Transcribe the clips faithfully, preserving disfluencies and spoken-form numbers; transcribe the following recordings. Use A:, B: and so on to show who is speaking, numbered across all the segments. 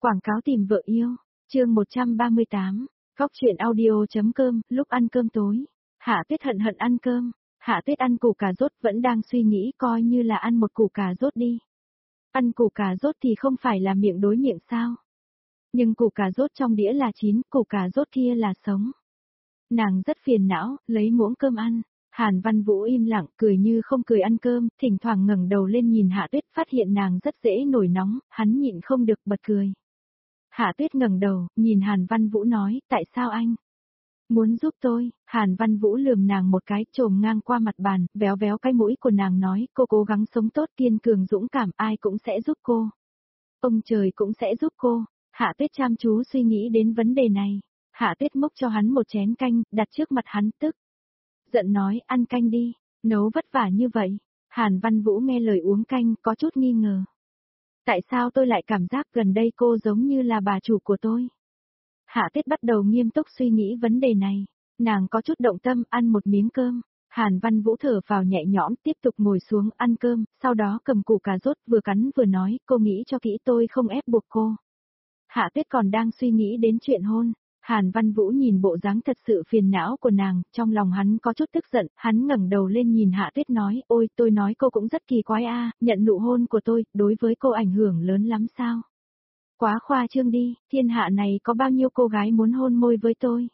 A: Quảng cáo tìm vợ yêu, chương một trăm ba mươi tám, Góc truyện audio.com, lúc ăn cơm tối. Hạ Tuyết hận hận ăn cơm, Hạ Tuyết ăn củ cà rốt vẫn đang suy nghĩ coi như là ăn một củ cà rốt đi. Ăn củ cà rốt thì không phải là miệng đối miệng sao? Nhưng củ cà rốt trong đĩa là chín, củ cà rốt kia là sống. Nàng rất phiền não, lấy muỗng cơm ăn. Hàn Văn Vũ im lặng, cười như không cười ăn cơm, thỉnh thoảng ngẩng đầu lên nhìn Hạ Tuyết, phát hiện nàng rất dễ nổi nóng, hắn nhịn không được bật cười. Hạ Tuyết ngẩng đầu, nhìn Hàn Văn Vũ nói, tại sao anh muốn giúp tôi? Hàn Văn Vũ lườm nàng một cái, chồm ngang qua mặt bàn, véo véo cái mũi của nàng nói, cô cố gắng sống tốt, kiên cường dũng cảm, ai cũng sẽ giúp cô. Ông trời cũng sẽ giúp cô. Hạ Tuyết chăm chú suy nghĩ đến vấn đề này. Hạ Tuyết múc cho hắn một chén canh, đặt trước mặt hắn, tức giận nói, ăn canh đi, nấu vất vả như vậy. Hàn Văn Vũ nghe lời uống canh, có chút nghi ngờ. Tại sao tôi lại cảm giác gần đây cô giống như là bà chủ của tôi? Hạ Tuyết bắt đầu nghiêm túc suy nghĩ vấn đề này. Nàng có chút động tâm, ăn một miếng cơm. Hàn Văn Vũ thở vào nhẹ nhõm, tiếp tục ngồi xuống ăn cơm, sau đó cầm củ cà rốt vừa cắn vừa nói, cô nghĩ cho kỹ, tôi không ép buộc cô. Hạ Tuyết còn đang suy nghĩ đến chuyện hôn. Hàn Văn Vũ nhìn bộ dáng thật sự phiền não của nàng, trong lòng hắn có chút tức giận, hắn ngẩng đầu lên nhìn Hạ Tuyết nói, ôi, tôi nói cô cũng rất kỳ quái a, nhận nụ hôn của tôi, đối với cô ảnh hưởng lớn lắm sao? Quá khoa trương đi, thiên hạ này có bao nhiêu cô gái muốn hôn môi với tôi?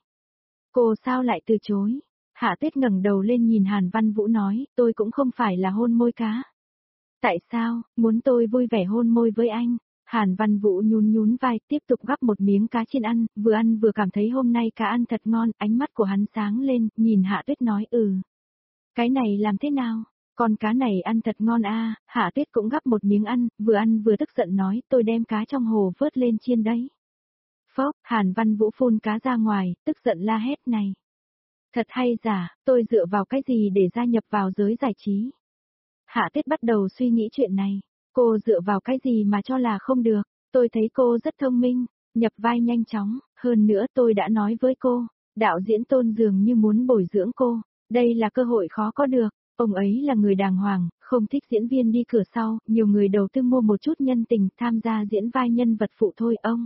A: Cô sao lại từ chối? Hạ Tuyết ngẩng đầu lên nhìn Hàn Văn Vũ nói, tôi cũng không phải là hôn môi cá. Tại sao, muốn tôi vui vẻ hôn môi với anh? Hàn Văn Vũ nhún nhún vai, tiếp tục gắp một miếng cá chiên ăn, vừa ăn vừa cảm thấy hôm nay cá ăn thật ngon, ánh mắt của hắn sáng lên, nhìn Hạ Tuyết nói, ừ. Cái này làm thế nào? Con cá này ăn thật ngon a. Hạ Tuyết cũng gắp một miếng ăn, vừa ăn vừa tức giận nói, tôi đem cá trong hồ vớt lên chiên đấy. Phốc, Hàn Văn Vũ phun cá ra ngoài, tức giận la hét này. Thật hay giả, tôi dựa vào cái gì để gia nhập vào giới giải trí? Hạ Tuyết bắt đầu suy nghĩ chuyện này. Cô dựa vào cái gì mà cho là không được? Tôi thấy cô rất thông minh, nhập vai nhanh chóng, hơn nữa tôi đã nói với cô, đạo diễn Tôn dường như muốn bồi dưỡng cô, đây là cơ hội khó có được, ông ấy là người đàng hoàng, không thích diễn viên đi cửa sau, nhiều người đầu tư mua một chút nhân tình tham gia diễn vai nhân vật phụ thôi ông.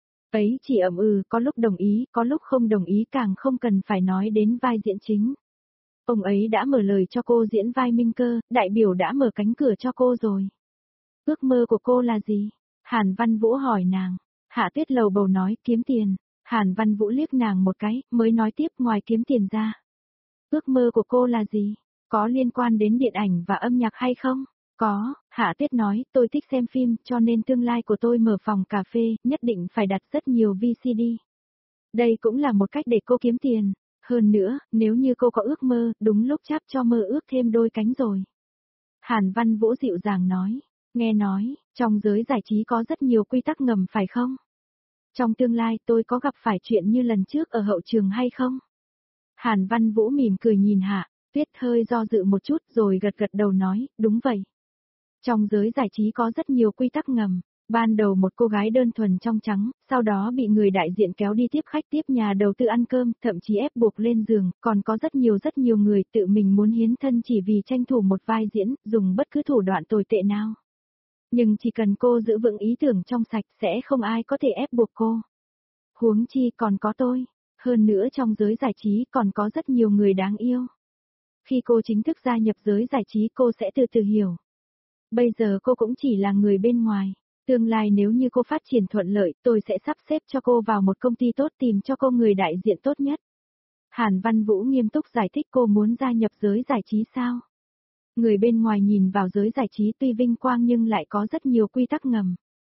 A: Ấy chỉ ậm ừ, có lúc đồng ý, có lúc không đồng ý, càng không cần phải nói đến vai diễn chính. Ông ấy đã mở lời cho cô diễn vai Minh Cơ, đại biểu đã mở cánh cửa cho cô rồi. Ước mơ của cô là gì? Hàn Văn Vũ hỏi nàng. Hạ Tuyết lầu bầu nói, kiếm tiền. Hàn Văn Vũ liếc nàng một cái, mới nói tiếp, ngoài kiếm tiền ra. Ước mơ của cô là gì? Có liên quan đến điện ảnh và âm nhạc hay không? Có, Hạ Tuyết nói, tôi thích xem phim, cho nên tương lai của tôi mở phòng cà phê, nhất định phải đặt rất nhiều vê xê đê. Đây cũng là một cách để cô kiếm tiền. Hơn nữa, nếu như cô có ước mơ, đúng lúc chắp cho mơ ước thêm đôi cánh rồi. Hàn Văn Vũ dịu dàng nói. Nghe nói, trong giới giải trí có rất nhiều quy tắc ngầm phải không? Trong tương lai tôi có gặp phải chuyện như lần trước ở hậu trường hay không? Hàn Văn Vũ mỉm cười nhìn Hạ Tuyết, hơi do dự một chút rồi gật gật đầu nói, đúng vậy. Trong giới giải trí có rất nhiều quy tắc ngầm. Ban đầu một cô gái đơn thuần trong trắng, sau đó bị người đại diện kéo đi tiếp khách tiếp nhà đầu tư ăn cơm, thậm chí ép buộc lên giường, còn có rất nhiều rất nhiều người tự mình muốn hiến thân chỉ vì tranh thủ một vai diễn, dùng bất cứ thủ đoạn tồi tệ nào. Nhưng chỉ cần cô giữ vững ý tưởng trong sạch sẽ không ai có thể ép buộc cô. Huống chi còn có tôi. Hơn nữa trong giới giải trí còn có rất nhiều người đáng yêu. Khi cô chính thức gia nhập giới giải trí cô sẽ từ từ hiểu. Bây giờ cô cũng chỉ là người bên ngoài. Tương lai nếu như cô phát triển thuận lợi tôi sẽ sắp xếp cho cô vào một công ty tốt, tìm cho cô người đại diện tốt nhất. Hàn Văn Vũ nghiêm túc giải thích, cô muốn gia nhập giới giải trí sao? Người bên ngoài nhìn vào giới giải trí tuy vinh quang nhưng lại có rất nhiều quy tắc ngầm.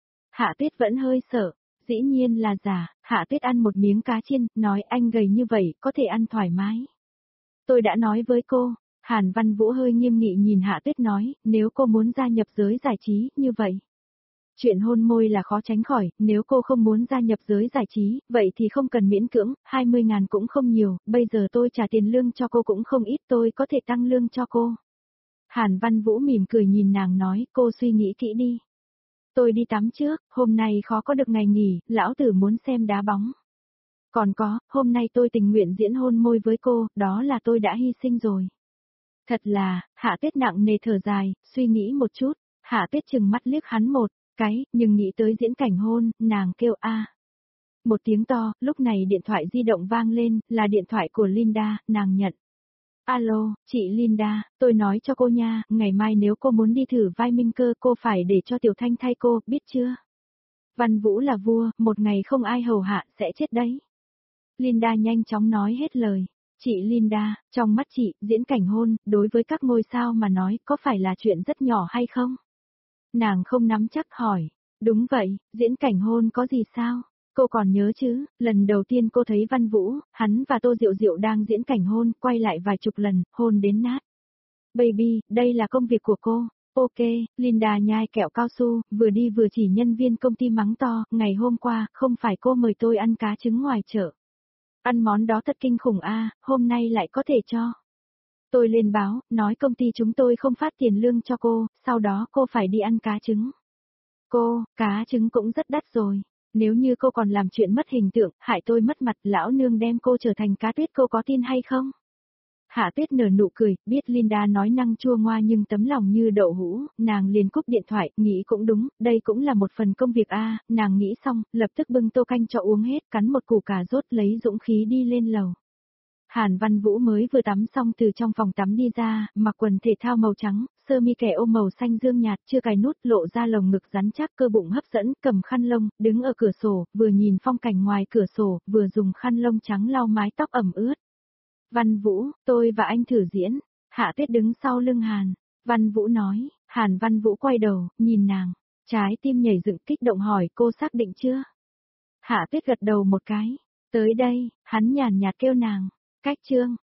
A: Hạ Tuyết vẫn hơi sợ, dĩ nhiên là giả. Hạ Tuyết ăn một miếng cá chiên, nói anh gầy như vậy, có thể ăn thoải mái. Tôi đã nói với cô. Hàn Văn Vũ hơi nghiêm nghị nhìn Hạ Tuyết nói, nếu cô muốn gia nhập giới giải trí, như vậy. Chuyện hôn môi là khó tránh khỏi, nếu cô không muốn gia nhập giới giải trí, vậy thì không cần miễn cưỡng, hai mươi ngàn cũng không nhiều, bây giờ tôi trả tiền lương cho cô cũng không ít, tôi có thể tăng lương cho cô. Hàn Văn Vũ mỉm cười nhìn nàng nói, cô suy nghĩ kỹ đi. Tôi đi tắm trước, hôm nay khó có được ngày nghỉ, lão tử muốn xem đá bóng. Còn có, hôm nay tôi tình nguyện diễn hôn môi với cô, đó là tôi đã hy sinh rồi. Thật là, Hạ Tuyết nặng nề thở dài, suy nghĩ một chút, Hạ Tuyết chừng mắt liếc hắn một, cái, nhưng nghĩ tới diễn cảnh hôn, nàng kêu a. Một tiếng to, lúc này điện thoại di động vang lên, là điện thoại của Linda, nàng nhận. Alo, chị Linda, tôi nói cho cô nha, ngày mai nếu cô muốn đi thử vai Minh Cơ cô phải để cho Tiểu Thanh thay cô, biết chưa? Văn Vũ là vua, một ngày không ai hầu hạ sẽ chết đấy. Linda nhanh chóng nói hết lời. Chị Linda, trong mắt chị, diễn cảnh hôn, đối với các ngôi sao mà nói, có phải là chuyện rất nhỏ hay không? Nàng không nắm chắc hỏi. Đúng vậy, diễn cảnh hôn có gì sao? Cô còn nhớ chứ, lần đầu tiên cô thấy Văn Vũ, hắn và Tô Diệu Diệu đang diễn cảnh hôn, quay lại vài chục lần, hôn đến nát. Baby, đây là công việc của cô. Ok, Linda nhai kẹo cao su, vừa đi vừa chỉ nhân viên công ty mắng to, ngày hôm qua, không phải cô mời tôi ăn cá trứng ngoài chợ. Ăn món đó thật kinh khủng a, hôm nay lại có thể cho. Tôi lên báo, nói công ty chúng tôi không phát tiền lương cho cô, sau đó cô phải đi ăn cá trứng. Cô, cá trứng cũng rất đắt rồi. Nếu như cô còn làm chuyện mất hình tượng, hại tôi mất mặt, lão nương đem cô trở thành cá tuyết, cô có tin hay không? Hạ Tuyết nở nụ cười, biết Linda nói năng chua ngoa nhưng tấm lòng như đậu hũ, nàng liền cúp điện thoại, nghĩ cũng đúng, đây cũng là một phần công việc a, nàng nghĩ xong, lập tức bưng tô canh cho uống hết, cắn một củ cà rốt lấy dũng khí đi lên lầu. Hàn Văn Vũ mới vừa tắm xong từ trong phòng tắm đi ra, mặc quần thể thao màu trắng, sơ mi kẻ ôm màu xanh dương nhạt, chưa cài nút, lộ ra lồng ngực rắn chắc, cơ bụng hấp dẫn, cầm khăn lông, đứng ở cửa sổ, vừa nhìn phong cảnh ngoài cửa sổ, vừa dùng khăn lông trắng lau mái tóc ẩm ướt. Văn Vũ, tôi và anh thử diễn. Hạ Tuyết đứng sau lưng Hàn. Văn Vũ nói, Hàn Văn Vũ quay đầu, nhìn nàng. Trái tim nhảy dựng kích động hỏi cô xác định chưa? Hạ Tuyết gật đầu một cái. Tới đây, hắn nhàn nhạt kêu nàng. Cách chương.